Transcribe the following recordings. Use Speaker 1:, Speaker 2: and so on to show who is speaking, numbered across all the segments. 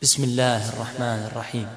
Speaker 1: بسم الله الرحمن الرحيم.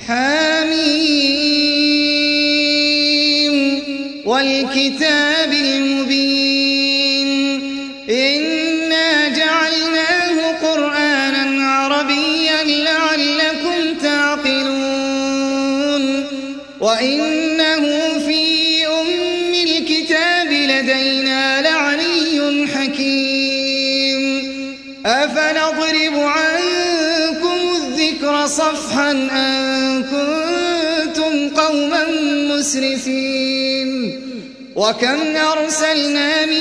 Speaker 2: حميم والكتاب المبين إنا جعلناه قرآنا عربيا لعلكم تعقلون وإنه في أم الكتاب لدينا لعلي حكيم أفنضرب عنكم الذكر صفحا أن كنتم قوما مسرفين وكم أرسلنا من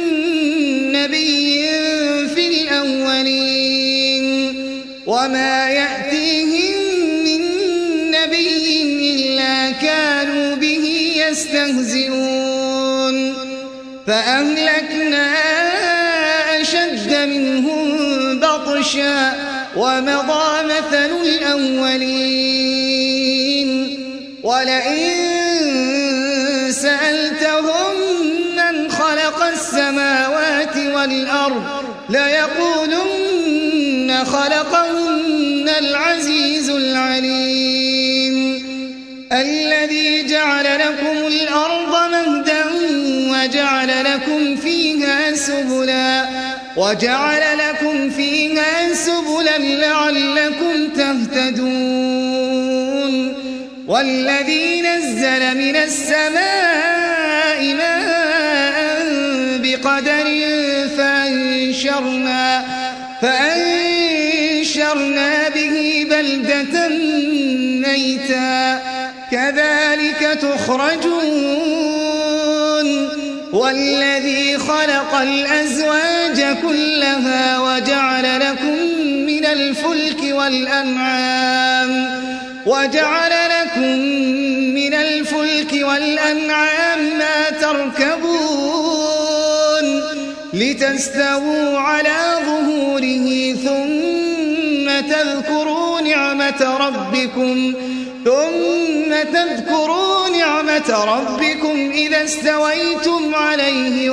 Speaker 2: نبي في الأولين وما يأتيهم من نبي إلا كانوا به يستهزئون فأهلكنا أشد منهم بطشا ومضى مثل الأولين ولئن سألتهم من خلق السماوات والأرض ليقولن خلقهن العزيز العليم الذي جعل لكم الأرض مهدا وجعل لكم فيها سبلا لعلكم تهتدون والذي نزل من السماء ماء بقدر فأنشرنا به بلدة ميتا كذلك تخرجون والذي خلق الأزواج كلها وجعل لكم من الفلك والأنعام ما تركبون لتستووا على ظهوره ثم تذكروا نعمة ربكم إذا استويتم عليه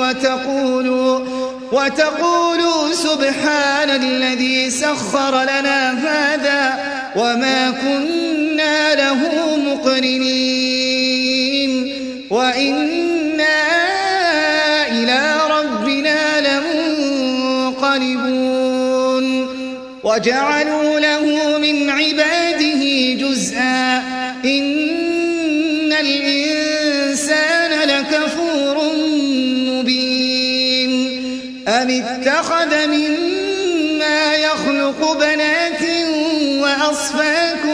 Speaker 2: وتقولوا سبحان الذي سخر لنا هذا وما كنا له مقرنين وإنا إلى ربنا لمنقلبون وجعلوا له من عباده جزءا إن الإنسان لكفور مبين أم اتخذ مما يخلق بنات وأصفاكم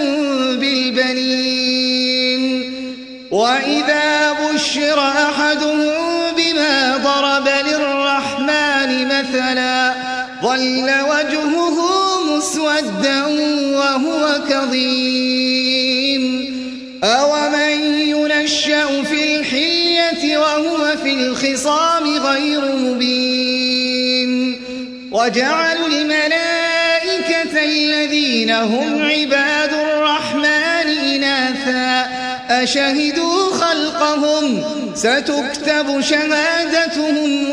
Speaker 2: بالبنين وإذا بشر أحدهم بما ضرب للرحمن مثلا ظل وجهه مسودا وهو كظيم أومن ينشأ في الحلية وهو في الخصام غير مبين وجعلوا الملائكة الذين هم عباد الرحمن إناثا أشهدوا خلقهم ستكتب شهادتهم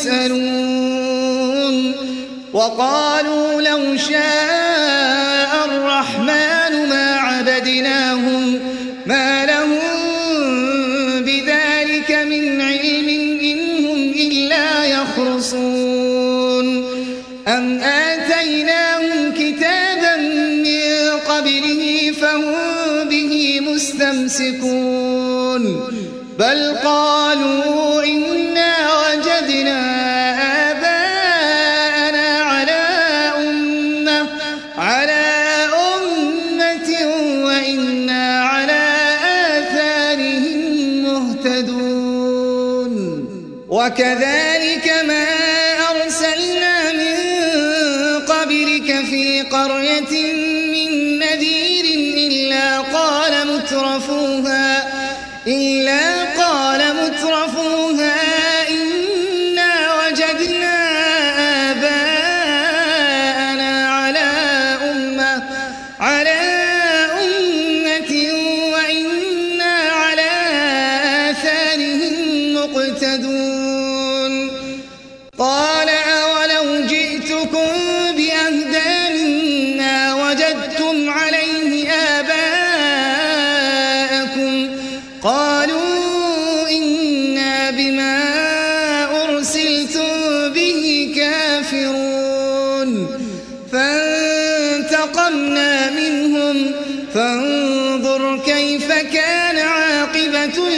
Speaker 2: ويسألون وقالوا لو شاء الرحمن ما عبدناهم ما لهم بذلك من علم إن هم إلا يخرصون أم آتيناهم كتابا من قبله فهم به مستمسكون بل قالوا إنا وجدنا آباءنا على أمة وإنا على آثارهم مهتدون وكذلك ما أرسلنا من قبلك في قرية من نذير إلا قال مترفوها إنا وجدنا آباءنا على أمة وإنا على آثارهم مقتدون قال أولو جئتكم بأهدى مما وجدتم وأشركتم عليه آباءكم قالوا إنا بما أرسلتم به كافرون فانتقمنا منهم فانظر كيف كان عاقبة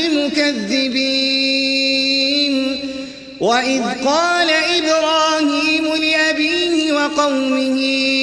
Speaker 2: المكذبين وإذ قال إبراهيم لأبيه وقومه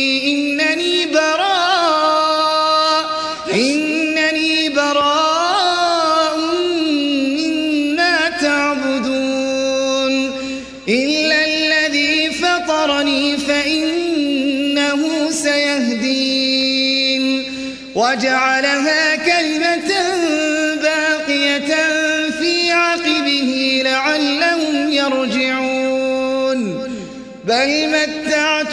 Speaker 2: إنني براء مما تعبدون إلا الذي فطرني فإنه سيهدين وجعلها كلمة باقية في عقبه لعلهم يرجعون بل متعت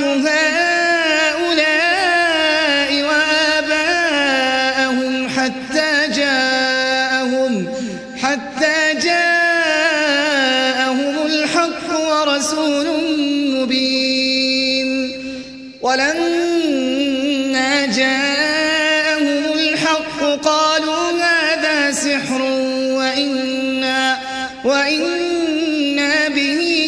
Speaker 2: هؤلاء وآباءهم حتى جاءهم الحق ورسول مبين ولما جاءهم الحق قالوا هذا سحر وإنا به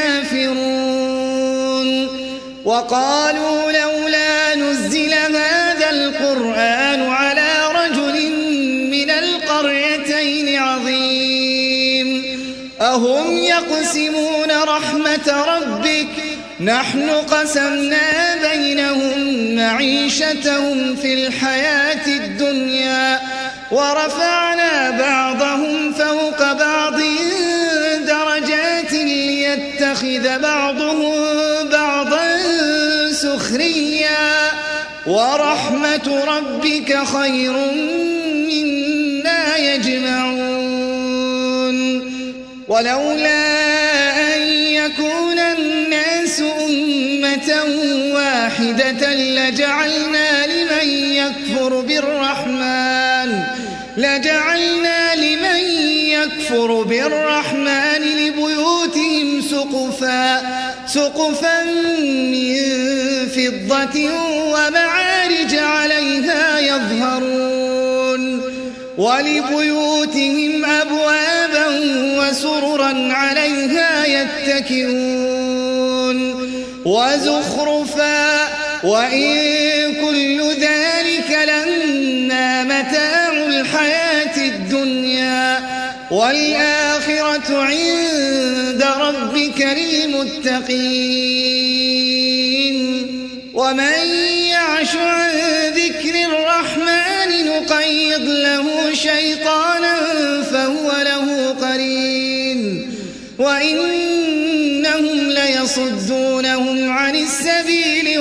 Speaker 2: كافرون وقالوا لولا نزل هذا القرآن على رجل من القريتين عظيم أهم يقسمون رحمة ربك نحن قسمنا بينهم معيشتهم في الحياة الدنيا ورفعنا بعضهم فوق بعض درجات ليتخذ بعضهم بعضا سخريا ورحمة ربك خير مما يجمعون ولولا أن يكون الناس أمة واحدة لجعلنا لمن يكفر بالرحمن لبيوتهم سقفا من فضة ومعارج عليها يظهرون ولبيوتهم أبوابا وسررا عليها يتكئون وزخرفا وإن كل ذلك لما متاع الحياة الدنيا والآخرة عند ربك للمتقين ومن يعش عن ذكر الرحمن نقيض له شيطانا فهو له قرين وإنهم ليصدونهم عن السبيل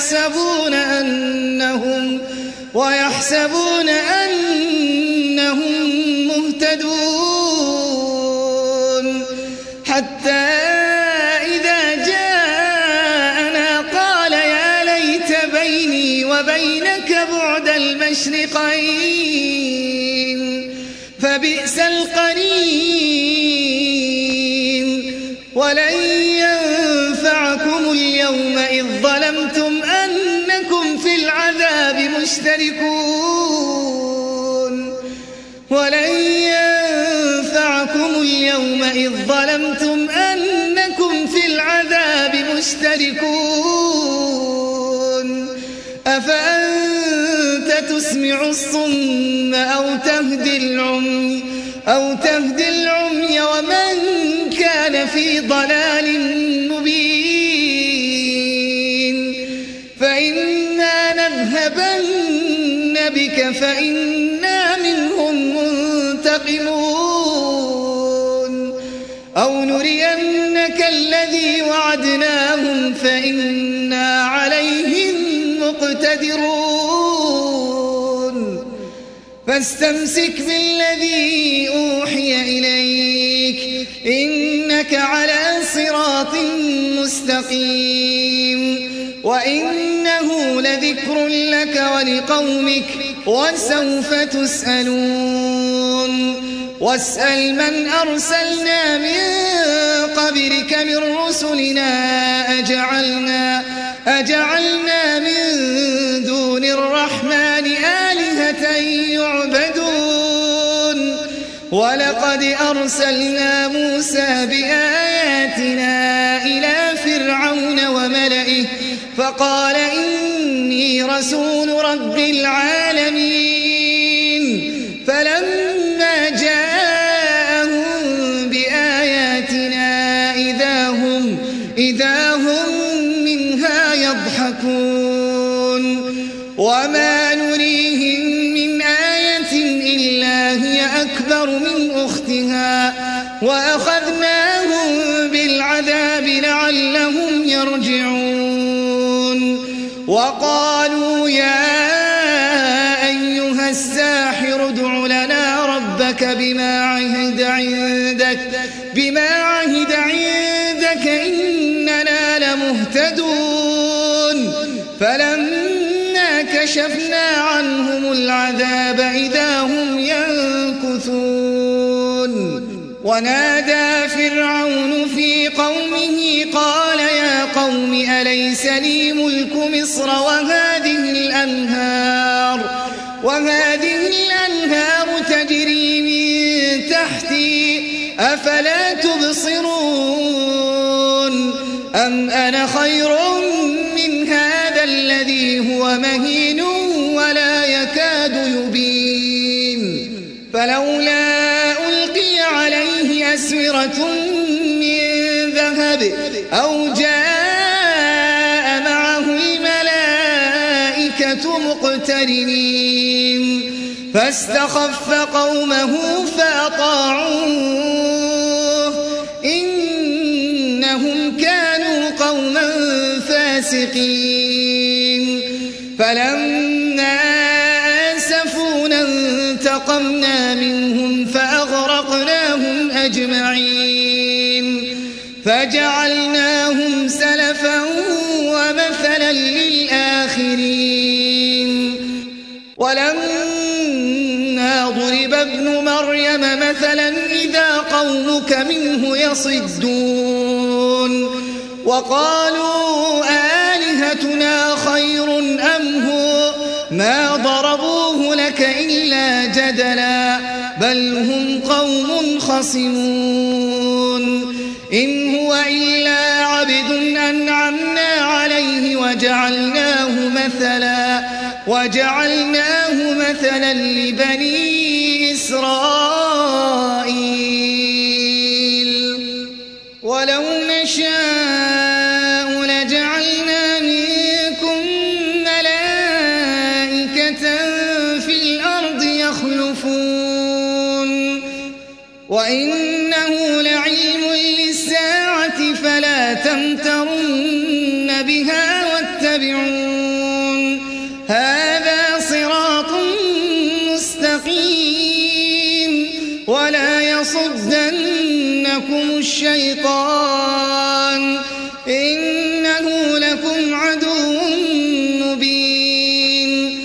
Speaker 2: ويحسبون أنهم مهتدون حتى إذا جاءنا قال يا ليت بيني وبينك بعد المشرقين فبئس القرين ولن ينفعكم اليوم إذ ظلمتم أنكم في العذاب مشتركون أفأنت تسمع الصم أو تهدي العمي ومن كان في ضلال مبين فإنا نذهبن بك فإنا منهم منتقمون أو نرينك الذي وعدناهم فإنا عليهم مقتدرون فاستمسك بالذي أوحي إليك إنك على صراط مستقيم وإنه لذكر لك ولقومك وسوف تسألون واسأل من أرسلنا من قبلك من رسلنا أجعلنا من دون الرحمن ولقد أرسلنا موسى بآياتنا إلى فرعون وملئه فقال إني رسول رب العالمين فلما جاءهم بآياتنا إذا هم منها يضحكون وما نريهم من آية إلا هي أكبر من أختها وأخذناهم بالعذاب لعلهم يرجعون وقالوا يا أيها الساحر ادع لنا ربك بما عهد عندك إننا لمهتدون فلما كشفنا عنهم العذاب إذا هم ينكثون ونادى فرعون في قومه قال يا قوم أليس لي ملك مصر وهذه الأنهار تجري من تحتي أفلا تبصرون أم أنا خير من هذا الذي هو مهين ولا يكاد يبين فلولا ألقي عليه أسورة من ذهب أو جاء معه الملائكة مقترنين فاستخف قومه فأطاعوه إنهم كانوا قوما فاسقين فلما آسفونا انتقمنا منهم فأغرقناهم أجمعين فجعلناهم سلفا ومثلا للآخرين ولما ضرب ابن مريم مثلا إذا قومك منه يصدون وقالوا آلهتنا خير أم هو ما ضربوه لك إلا جدلا بل هم قوم خصمون إن هو إلا عبد أنعمنا عليه وجعلناه مثلا لبني إسرائيل ولو نشاء لجعلنا منكم ملائكة في الأرض يخلفون وإنه لعلم للساعة فلا تمترن بها واتبعون هذا صراط مستقيم ولا يصدنكم الشيطان إنه لكم عدو مبين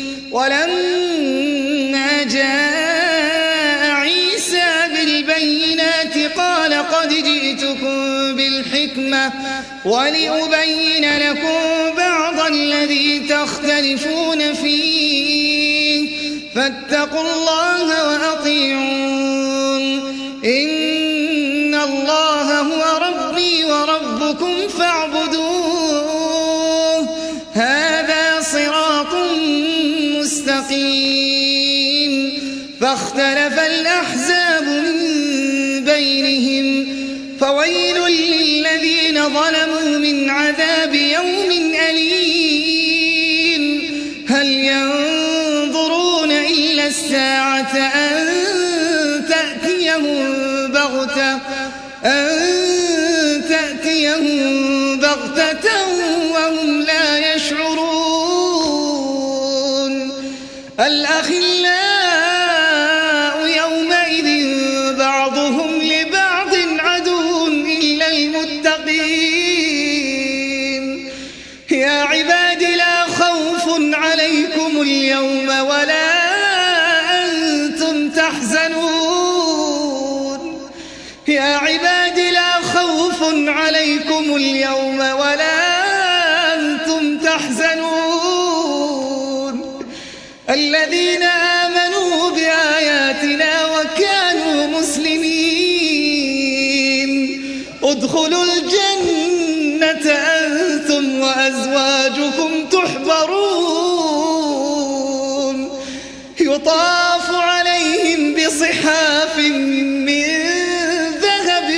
Speaker 2: ولما جاء عيسى بالبينات قال قد جئتكم بالحكمة ولأبين لكم بعض الذي تختلفون فيه فاتقوا الله وأطيعون إن الله هو ربي وربكم فاعبدوه هذا صراط مستقيم فاختلف الأحزاب من بينهم فويل للذين ظلموا من عذاب يوم أليم هل ينظرون إلا الساعة أن تأتيهم بغتة وهم لا يشعرون الأخلاء يومئذ بعضهم لبعض عدو إلا المتقين يا عباد لا خوف عليكم اليوم ولا أنتم تحزنون يا عباد لا خوف عليكم اليوم ولا أنتم تحزنون الذين آمنوا بآياتنا وكانوا مسلمين ادخلوا الجنة أنتم وأزواجكم تحبرون يطاف عليهم بصحاف من ذهب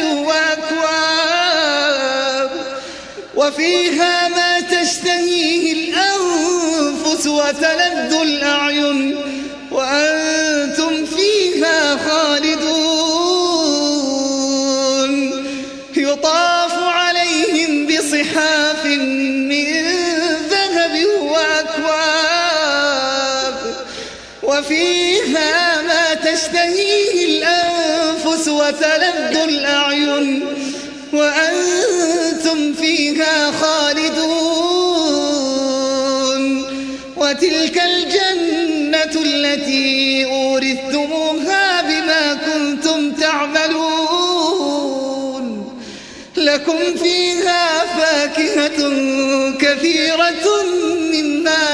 Speaker 2: وأكواب وفيها ما تشتهيه الأنفس وتلذ الأعين وأنتم فيها خالدون يطاف عليهم بصحاف من ذهب وأكواب وفيها ما تشتهيه الأنفس وتلذ الأعين وأنتم فيها خالدون وتلك الجنة التي أورثتموها بما كنتم تعملون لكم فيها فاكهة كثيرة مما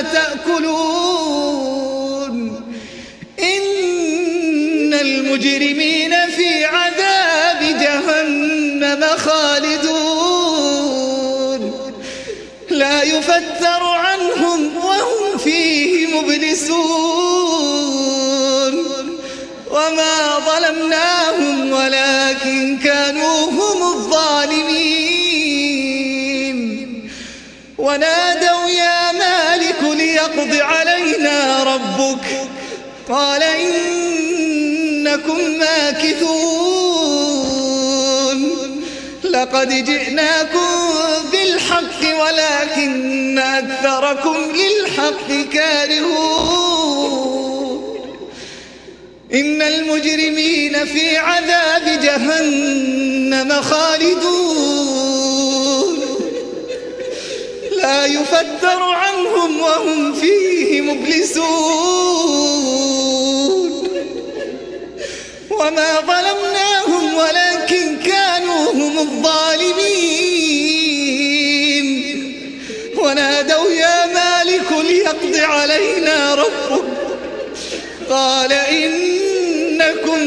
Speaker 2: تأكلون إن المجرمين في عذاب جهنم خالدون لا يفتر عنهم وهم فيه مبلسون وما ظلمناهم ولكن كانوا هم الظالمين ونادوا يا مالك ليقض علينا ربك قال إنكم ماكثون لقد جئناكم بالحق ولكن أكثركم للحق كارهون إن المجرمين في عذاب جهنم خالدون لا يفتر عنهم وهم فيه مبلسون وما ظلمناهم ولكن كانوا هم الظالمين ونادوا يا مالك ليقض علينا ربك قال إنكم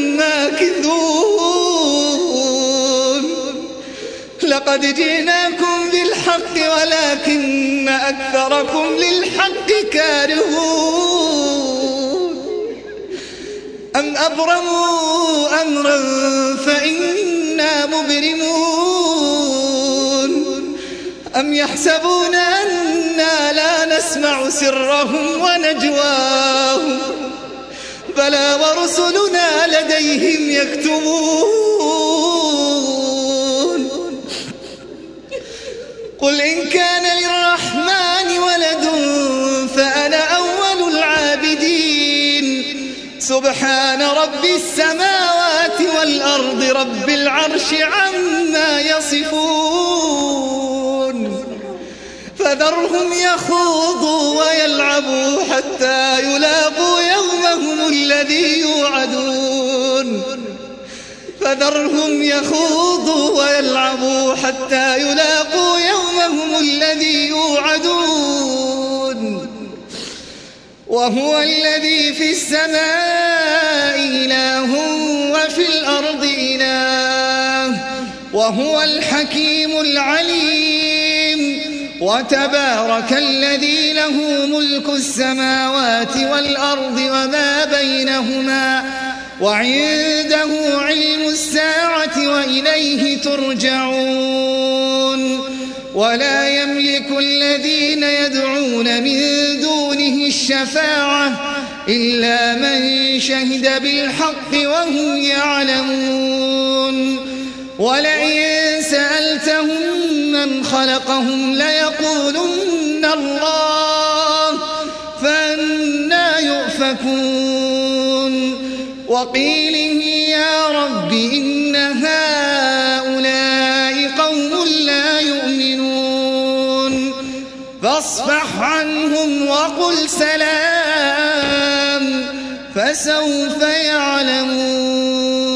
Speaker 2: ماكثون لقد جئناكم بالحق ولكن أكثركم للحق كارهون أم أبرموا أمرا فإنا مبرمون أم يحسبون أنا لا نسمع سرهم ونجواهم بلى ورسلنا لديهم يكتبون قل إن كان للرحمن ولد فأنا أول العابدين سبحان رب السماوات والأرض رب العرش عما يصفون فذرهم يخوضوا ويلعبوا حتى يلاقوا يومهم الذي يوعدون فذرهم يخوضوا ويلعبوا حتى يلاقوا يومهم الذي يوعدون وهو الذي في السماء إله وفي الأرض إله وهو الحكيم العليم وتبارك الذي له ملك السماوات والأرض وما بينهما وعنده علم الساعة وإليه ترجعون ولا يملك الذين يدعون من دونه الشفاعة إلا من شهد بالحق وهم يعلمون ولئن سألتهم من خلقهم ليقولن الله فأنى يؤفكون وقيله يا رب إن هؤلاء قوم لا يؤمنون فاصفح عنهم وقل سلام فسوف يعلمون